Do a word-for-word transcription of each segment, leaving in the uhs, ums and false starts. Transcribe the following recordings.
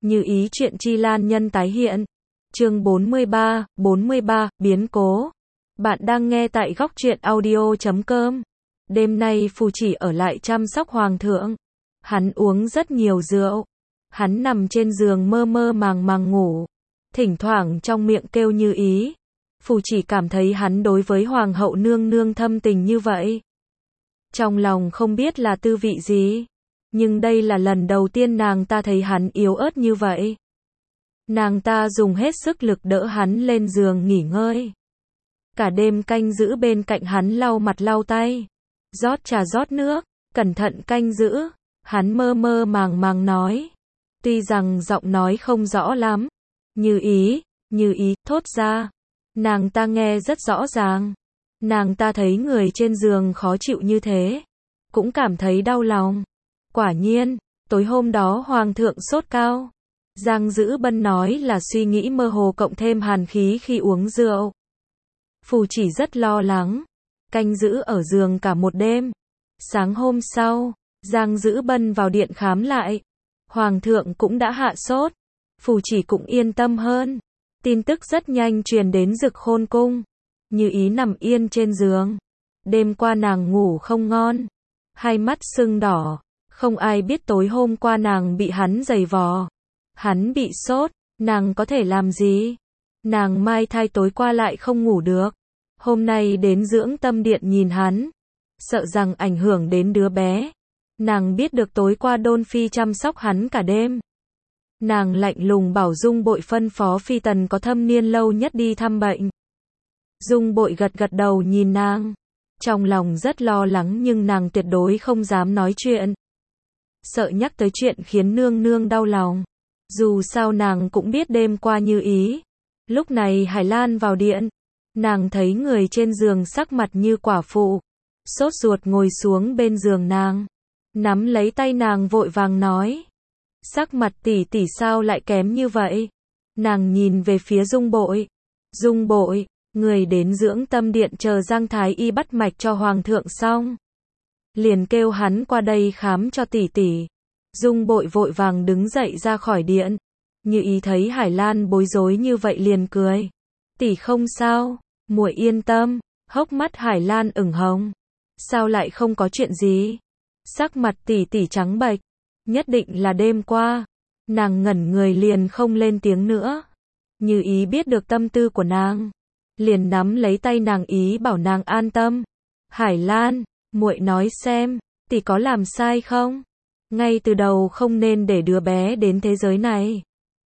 Như ý chuyện chi lan nhân tái hiện. Chương bốn mươi ba, bốn mươi ba, biến cố. Bạn đang nghe tại góc truyện audio chấm com. Đêm nay phù chỉ ở lại chăm sóc hoàng thượng. Hắn uống rất nhiều rượu. Hắn nằm trên giường mơ mơ màng màng ngủ. Thỉnh thoảng trong miệng kêu như ý. Phù chỉ cảm thấy hắn đối với hoàng hậu nương nương thâm tình như vậy. Trong lòng không biết là tư vị gì. Nhưng đây là lần đầu tiên nàng ta thấy hắn yếu ớt như vậy. Nàng ta dùng hết sức lực đỡ hắn lên giường nghỉ ngơi. Cả đêm canh giữ bên cạnh hắn lau mặt lau tay. Rót trà rót nước, cẩn thận canh giữ. Hắn mơ mơ màng màng nói. Tuy rằng giọng nói không rõ lắm. Như ý, như ý, thốt ra. Nàng ta nghe rất rõ ràng. Nàng ta thấy người trên giường khó chịu như thế. Cũng cảm thấy đau lòng. Quả nhiên, tối hôm đó hoàng thượng sốt cao. Giang Dữ Bân nói là suy nghĩ mơ hồ cộng thêm hàn khí khi uống rượu. Phù chỉ rất lo lắng. Canh giữ ở giường cả một đêm. Sáng hôm sau, Giang Dữ Bân vào điện khám lại. Hoàng thượng cũng đã hạ sốt. Phù chỉ cũng yên tâm hơn. Tin tức rất nhanh truyền đến Dực Khôn cung. Như ý nằm yên trên giường. Đêm qua nàng ngủ không ngon. Hai mắt sưng đỏ. Không ai biết tối hôm qua nàng bị hắn giày vò. Hắn bị sốt, nàng có thể làm gì? Nàng mai thai tối qua lại không ngủ được. Hôm nay đến dưỡng tâm điện nhìn hắn. Sợ rằng ảnh hưởng đến đứa bé. Nàng biết được tối qua Đôn Phi chăm sóc hắn cả đêm. Nàng lạnh lùng bảo Dung Bội phân phó Phi Tần có thâm niên lâu nhất đi thăm bệnh. Dung Bội gật gật đầu nhìn nàng. Trong lòng rất lo lắng nhưng nàng tuyệt đối không dám nói chuyện. Sợ nhắc tới chuyện khiến nương nương đau lòng. Dù sao nàng cũng biết đêm qua như ý. Lúc này Hải Lan vào điện. Nàng thấy người trên giường sắc mặt như quả phụ. Sốt ruột ngồi xuống bên giường nàng. Nắm lấy tay nàng vội vàng nói. Sắc mặt tỷ tỷ sao lại kém như vậy? Nàng nhìn về phía Dung Bội. Dung Bội, người đến dưỡng tâm điện chờ Giang Thái Y bắt mạch cho hoàng thượng xong. Liền kêu hắn qua đây khám cho tỷ tỷ. Dung Bội vội vàng đứng dậy ra khỏi điện. Như ý thấy Hải Lan bối rối như vậy liền cười. Tỷ không sao, muội yên tâm. Hốc mắt Hải Lan ửng hồng. Sao lại không có chuyện gì? Sắc mặt tỷ tỷ trắng bệch. Nhất định là đêm qua. Nàng ngẩn người liền không lên tiếng nữa. Như ý biết được tâm tư của nàng. Liền nắm lấy tay nàng ý bảo nàng an tâm. Hải Lan, muội nói xem, tỷ có làm sai không? Ngay từ đầu không nên để đứa bé đến thế giới này.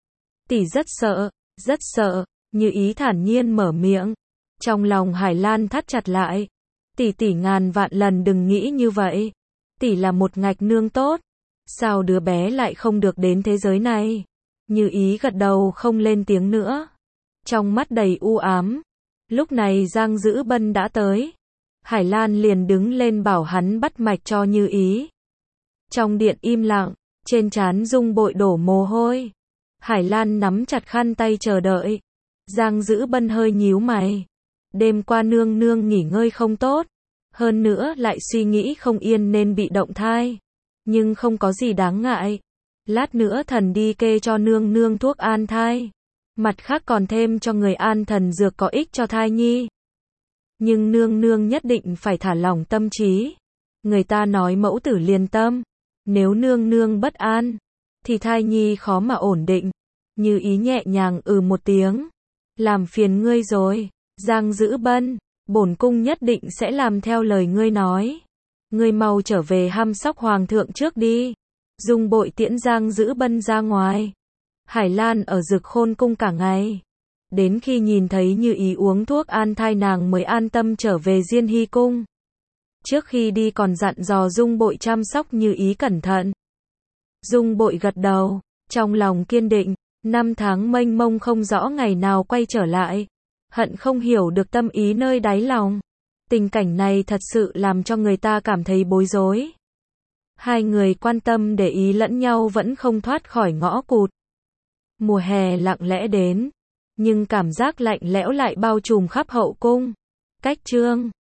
Tỷ rất sợ, rất sợ, Như ý thản nhiên mở miệng. Trong lòng Hải Lan thắt chặt lại. Tỷ tỷ ngàn vạn lần đừng nghĩ như vậy. Tỷ là một ngạch nương tốt. Sao đứa bé lại không được đến thế giới này? Như ý gật đầu không lên tiếng nữa. Trong mắt đầy u ám. Lúc này Giang Dữ Bân đã tới. Hải Lan liền đứng lên bảo hắn bắt mạch cho Như ý. Trong điện im lặng, trên trán Dung Bội đổ mồ hôi. Hải Lan nắm chặt khăn tay chờ đợi. Giang Dữ Bân hơi nhíu mày. Đêm qua nương nương nghỉ ngơi không tốt. Hơn nữa lại suy nghĩ không yên nên bị động thai. Nhưng không có gì đáng ngại. Lát nữa thần đi kê cho nương nương thuốc an thai. Mặt khác còn thêm cho người an thần dược có ích cho thai nhi. Nhưng nương nương nhất định phải thả lỏng tâm trí. Người ta nói mẫu tử liền tâm. Nếu nương nương bất an, thì thai nhi khó mà ổn định. Như ý nhẹ nhàng ừ một tiếng. Làm phiền ngươi rồi, Giang Dữ Bân. Bổn cung nhất định sẽ làm theo lời ngươi nói. Ngươi mau trở về hăm sóc hoàng thượng trước đi. Dung Bội tiễn Giang Dữ Bân ra ngoài. Hải Lan ở Dực Khôn cung cả ngày. Đến khi nhìn thấy Như ý uống thuốc an thai nàng mới an tâm trở về Diên Hy cung. Trước khi đi còn dặn dò Dung Bội chăm sóc Như ý cẩn thận. Dung Bội gật đầu, trong lòng kiên định. Năm tháng mênh mông không rõ ngày nào quay trở lại. Hận không hiểu được tâm ý nơi đáy lòng. Tình cảnh này thật sự làm cho người ta cảm thấy bối rối. Hai người quan tâm để ý lẫn nhau vẫn không thoát khỏi ngõ cụt. Mùa hè lặng lẽ đến. Nhưng cảm giác lạnh lẽo lại bao trùm khắp hậu cung. Cách chương